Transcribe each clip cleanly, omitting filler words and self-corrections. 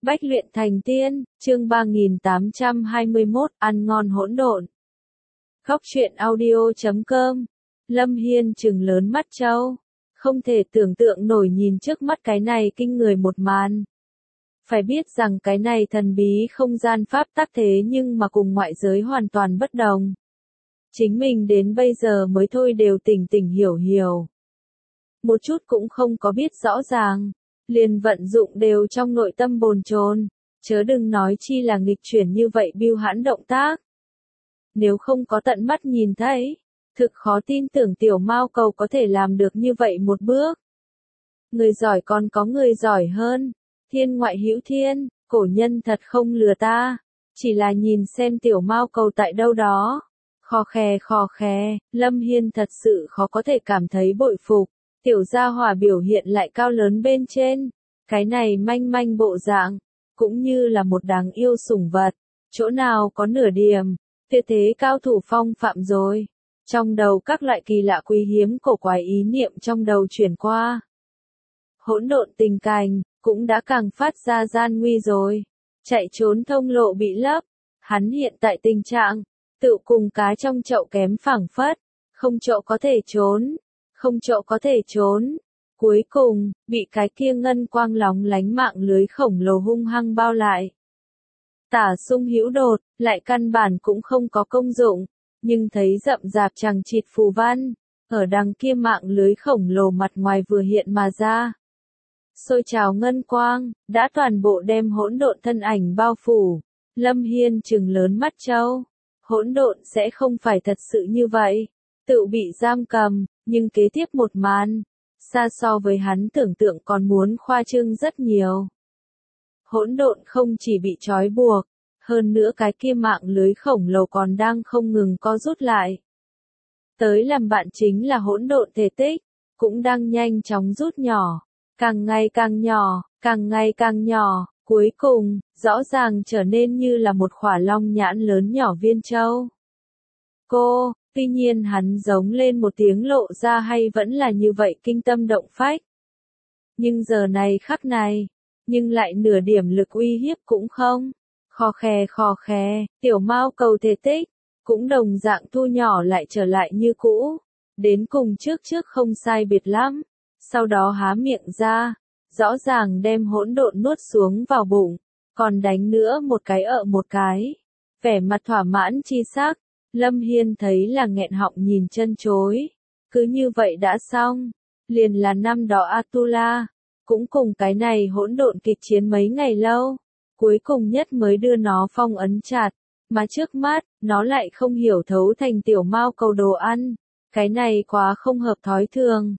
Bách luyện thành tiên, chương 3821, ăn ngon hỗn độn. Khóc chuyện audio.com. Lâm Hiên trừng lớn mắt trâu, không thể tưởng tượng nổi nhìn trước mắt cái này kinh người một màn. Phải biết rằng cái này thần bí không gian pháp tắc thế nhưng mà cùng ngoại giới hoàn toàn bất đồng. Chính mình đến bây giờ mới thôi đều tỉnh hiểu. Một chút cũng không có biết rõ ràng, liền vận dụng đều trong nội tâm bồn chồn, chớ đừng nói chi là nghịch chuyển như vậy bưu hãn động tác. Nếu không có tận mắt nhìn thấy, thực khó tin tưởng tiểu mao cầu có thể làm được như vậy một bước. Người giỏi còn có người giỏi hơn, thiên ngoại hữu thiên, cổ nhân thật không lừa ta, chỉ là nhìn xem tiểu mao cầu tại đâu đó. Khò khè, Lâm Hiên thật sự khó có thể cảm thấy bội phục. Tiểu gia hỏa biểu hiện lại cao lớn bên trên, cái này manh bộ dạng, cũng như là một đáng yêu sủng vật, chỗ nào có nửa điểm, tuyệt thế cao thủ phong phạm rồi. Trong đầu các loại kỳ lạ quý hiếm cổ quái ý niệm trong đầu chuyển qua. Hỗn độn tình cảnh, cũng đã càng phát ra gian nguy rồi, chạy trốn thông lộ bị lấp, hắn hiện tại tình trạng, tự cùng cá trong chậu kém phảng phất, không chỗ có thể trốn. Không chỗ có thể trốn. Cuối cùng, bị cái kia ngân quang lóng lánh mạng lưới khổng lồ hung hăng bao lại. Tả sung hữu đột, lại căn bản cũng không có công dụng, nhưng thấy rậm rạp chằng chịt phù văn, ở đằng kia mạng lưới khổng lồ mặt ngoài vừa hiện mà ra. Sôi trào ngân quang, đã toàn bộ đem hỗn độn thân ảnh bao phủ. Lâm Hiên trừng lớn mắt trâu. Hỗn độn sẽ không phải thật sự như vậy. Tự bị giam cầm, nhưng kế tiếp một màn, xa so với hắn tưởng tượng còn muốn khoa trương rất nhiều. Hỗn độn không chỉ bị trói buộc, hơn nữa cái kia mạng lưới khổng lồ còn đang không ngừng co rút lại. Tới làm bạn chính là hỗn độn thể tích, cũng đang nhanh chóng rút nhỏ, càng ngày càng nhỏ, cuối cùng, rõ ràng trở nên như là một khỏa long nhãn lớn nhỏ viên châu. Tuy nhiên hắn giống lên một tiếng lộ ra hay vẫn là như vậy kinh tâm động phách. Nhưng giờ này khắc này, nhưng lại nửa điểm lực uy hiếp cũng không. Khò khè, tiểu mao cầu thể tích, cũng đồng dạng thu nhỏ lại trở lại như cũ. Đến cùng trước không sai biệt lắm. Sau đó há miệng ra, rõ ràng đem hỗn độn nuốt xuống vào bụng, còn đánh nữa một cái. Vẻ mặt thỏa mãn chi sắc. Lâm Hiên thấy là nghẹn họng nhìn chân chối. Cứ như vậy đã xong. Liền là năm đó Atula, cũng cùng cái này hỗn độn kịch chiến mấy ngày lâu. Cuối cùng nhất mới đưa nó phong ấn chặt. Mà trước mắt, nó lại không hiểu thấu thành tiểu mao cầu đồ ăn. Cái này quá không hợp thói thường.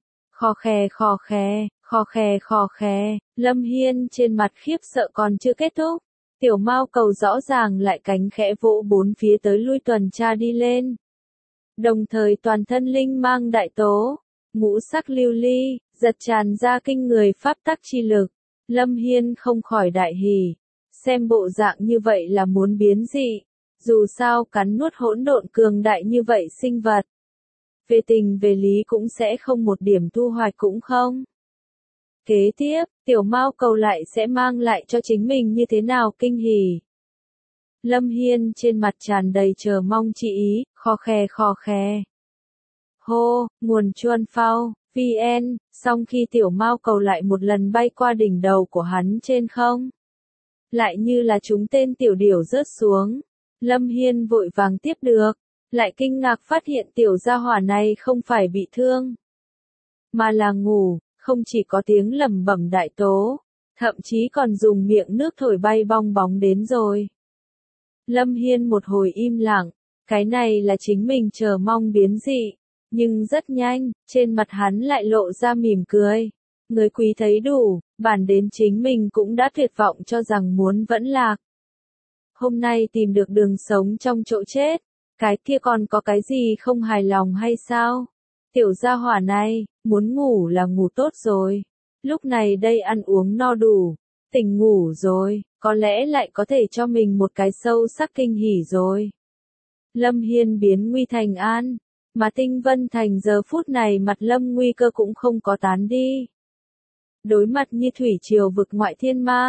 Khò khè, Lâm Hiên trên mặt khiếp sợ còn chưa kết thúc. Tiểu mao cầu rõ ràng lại cánh khẽ vỗ bốn phía tới lui tuần tra đi lên. Đồng thời toàn thân linh mang đại tố, ngũ sắc lưu ly, giật tràn ra kinh người pháp tắc chi lực. Lâm Hiên không khỏi đại hỉ, xem bộ dạng như vậy là muốn biến dị, dù sao cắn nuốt hỗn độn cường đại như vậy sinh vật. Về tình về lý cũng sẽ không một điểm thu hoạch cũng không. Kế tiếp, tiểu mao cầu lại sẽ mang lại cho chính mình như thế nào kinh hỉ. Lâm Hiên trên mặt tràn đầy chờ mong chi ý, khò khè. Hô, nguồn chuan phao, VN, xong khi tiểu mao cầu lại một lần bay qua đỉnh đầu của hắn trên không. Lại như là chúng tên tiểu điểu rớt xuống. Lâm Hiên vội vàng tiếp được, lại kinh ngạc phát hiện tiểu gia hỏa này không phải bị thương, mà là ngủ. Không chỉ có tiếng lẩm bẩm đại tố, thậm chí còn dùng miệng nước thổi bay bong bóng đến rồi. Lâm Hiên một hồi im lặng, cái này là chính mình chờ mong biến dị, nhưng rất nhanh, trên mặt hắn lại lộ ra mỉm cười. Người quý thấy đủ, bản đến chính mình cũng đã tuyệt vọng cho rằng muốn vẫn lạc. Hôm nay tìm được đường sống trong chỗ chết, cái kia còn có cái gì không hài lòng hay sao? Tiểu gia hỏa này, muốn ngủ là ngủ tốt rồi. Lúc này đây ăn uống no đủ, tỉnh ngủ rồi, có lẽ lại có thể cho mình một cái sâu sắc kinh hỉ rồi. Lâm Hiên biến nguy thành an, mà Tinh Vân Thành giờ phút này mặt lâm nguy cơ cũng không có tán đi. Đối mặt như thủy triều vực ngoại thiên ma,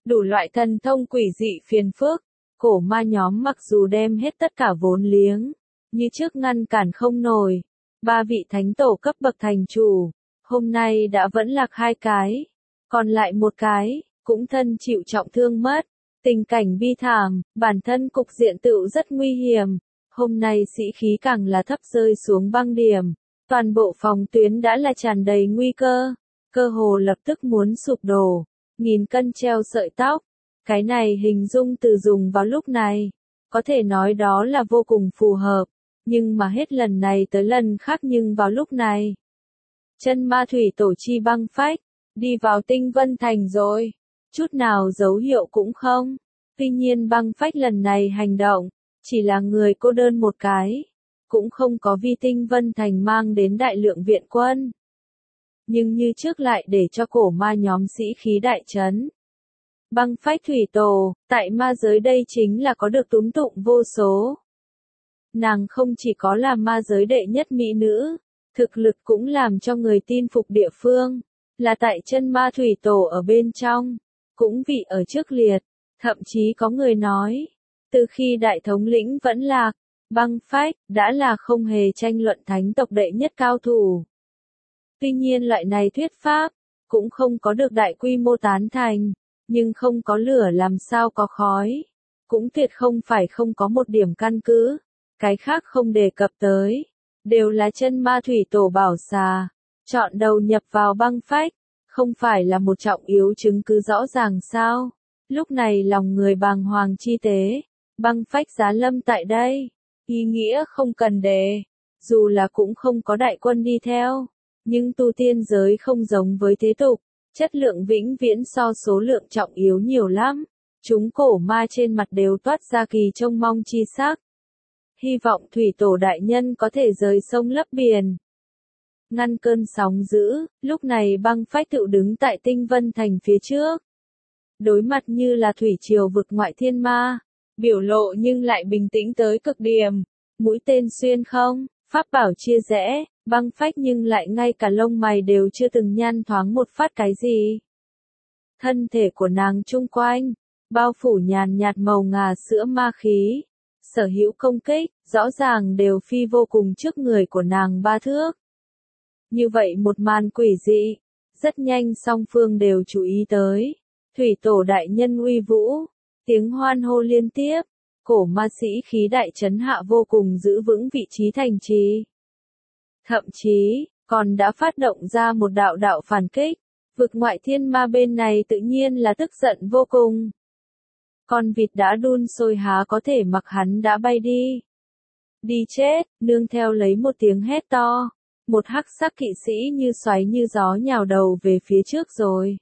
đủ loại thần thông quỷ dị phiền phức. Cổ ma nhóm mặc dù đem hết tất cả vốn liếng, như trước ngăn cản không nổi. 3 vị thánh tổ cấp bậc thành chủ, hôm nay đã vẫn lạc 2 cái, còn lại 1 cái, cũng thân chịu trọng thương mất. Tình cảnh bi thảm, bản thân cục diện tựu rất nguy hiểm. Hôm nay sĩ khí càng là thấp rơi xuống băng điểm. Toàn bộ phòng tuyến đã là tràn đầy nguy cơ. Cơ hồ lập tức muốn sụp đổ. 1000 cân treo sợi tóc. Cái này hình dung từ dùng vào lúc này. Có thể nói đó là vô cùng phù hợp. Nhưng mà hết lần này tới lần khác nhưng vào lúc này. Chân ma thủy tổ chi băng phách. Đi vào tinh vân thành rồi. Chút nào dấu hiệu cũng không. Tuy nhiên băng phách lần này hành động. Chỉ là người cô đơn một cái. Cũng không có vi tinh vân thành mang đến đại lượng viện quân. Nhưng như trước lại để cho cổ ma nhóm sĩ khí đại trấn. Băng phách thủy tổ, tại ma giới đây chính là có được túm tụng vô số. Nàng không chỉ có là ma giới đệ nhất mỹ nữ, thực lực cũng làm cho người tin phục địa phương, là tại chân ma thủy tổ ở bên trong, cũng vị ở trước liệt, thậm chí có người nói, từ khi đại thống lĩnh vẫn lạc, băng phách đã là không hề tranh luận thánh tộc đệ nhất cao thủ. Tuy nhiên loại này thuyết pháp, cũng không có được đại quy mô tán thành, nhưng không có lửa làm sao có khói, cũng tuyệt không phải không có một điểm căn cứ, cái khác không đề cập tới, đều là chân ma thủy tổ bảo xà, chọn đầu nhập vào băng phách, không phải là một trọng yếu chứng cứ rõ ràng sao, lúc này lòng người bàng hoàng chi tế, băng phách giá lâm tại đây, ý nghĩa không cần đề, dù là cũng không có đại quân đi theo. Nhưng tu tiên giới không giống với thế tục, chất lượng vĩnh viễn so số lượng trọng yếu nhiều lắm. Chúng cổ ma trên mặt đều toát ra kỳ trông mong chi sắc. Hy vọng thủy tổ đại nhân có thể rời sông lấp biển. Ngăn cơn sóng dữ, lúc này băng phách tự đứng tại tinh vân thành phía trước. Đối mặt như là thủy triều vực ngoại thiên ma, biểu lộ nhưng lại bình tĩnh tới cực điểm. Mũi tên xuyên không, pháp bảo chia rẽ. Băng phách nhưng lại ngay cả lông mày đều chưa từng nhăn thoáng một phát cái gì. Thân thể của nàng chung quanh, bao phủ nhàn nhạt màu ngà sữa ma khí. Sở hữu công kích, rõ ràng đều phi vô cùng trước người của nàng 3 thước. Như vậy một màn quỷ dị, rất nhanh song phương đều chú ý tới. Thủy tổ đại nhân uy vũ, tiếng hoan hô liên tiếp, cổ ma sĩ khí đại trấn hạ vô cùng giữ vững vị trí thành trì. Thậm chí, còn đã phát động ra một đạo phản kích, vực ngoại thiên ma bên này tự nhiên là tức giận vô cùng. Con vịt đã đun sôi há có thể mặc hắn đã bay đi. Đi chết, nương theo lấy một tiếng hét to, một hắc sắc kỵ sĩ như xoáy như gió nhào đầu về phía trước rồi.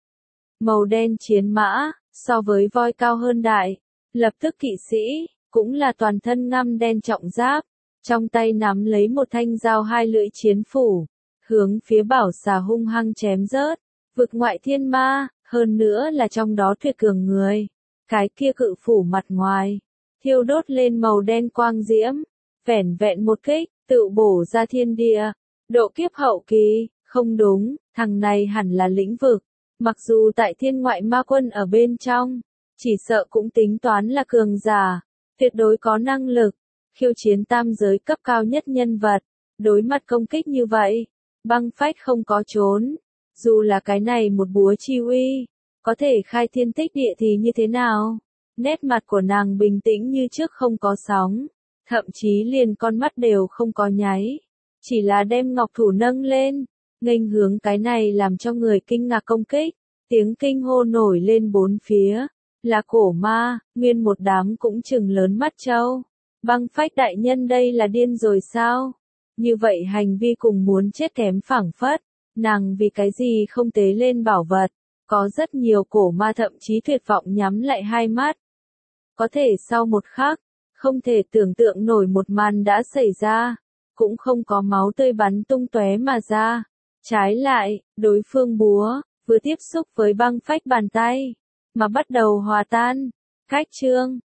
Màu đen chiến mã, so với voi cao hơn đại, lập tức kỵ sĩ, cũng là toàn thân ngăm đen trọng giáp. Trong tay nắm lấy một thanh dao 2 lưỡi chiến phủ, hướng phía bảo xà hung hăng chém rớt, vực ngoại thiên ma, hơn nữa là trong đó tuyệt cường người. Cái kia cự phủ mặt ngoài, thiêu đốt lên màu đen quang diễm, vẻn vẹn một kích, tự bổ ra thiên địa, độ kiếp hậu kỳ, không đúng, thằng này hẳn là lĩnh vực, mặc dù tại thiên ngoại ma quân ở bên trong, chỉ sợ cũng tính toán là cường giả, tuyệt đối có năng lực. Khiêu chiến tam giới cấp cao nhất nhân vật, đối mặt công kích như vậy, băng phách không có trốn, dù là cái này một búa chi uy, có thể khai thiên tích địa thì như thế nào? Nét mặt của nàng bình tĩnh như trước không có sóng, thậm chí liền con mắt đều không có nháy, chỉ là đem ngọc thủ nâng lên, nghênh hướng cái này làm cho người kinh ngạc công kích, tiếng kinh hô nổi lên bốn phía, là cổ ma, nguyên một đám cũng trừng lớn mắt trâu. Băng phách đại nhân đây là điên rồi sao? Như vậy hành vi cùng muốn chết kém phảng phất, nàng vì cái gì không tế lên bảo vật, có rất nhiều cổ ma thậm chí tuyệt vọng nhắm lại hai mắt. Có thể sau một khắc, không thể tưởng tượng nổi một màn đã xảy ra, cũng không có máu tươi bắn tung tóe mà ra. Trái lại, đối phương búa, vừa tiếp xúc với băng phách bàn tay, mà bắt đầu hòa tan. Cách chương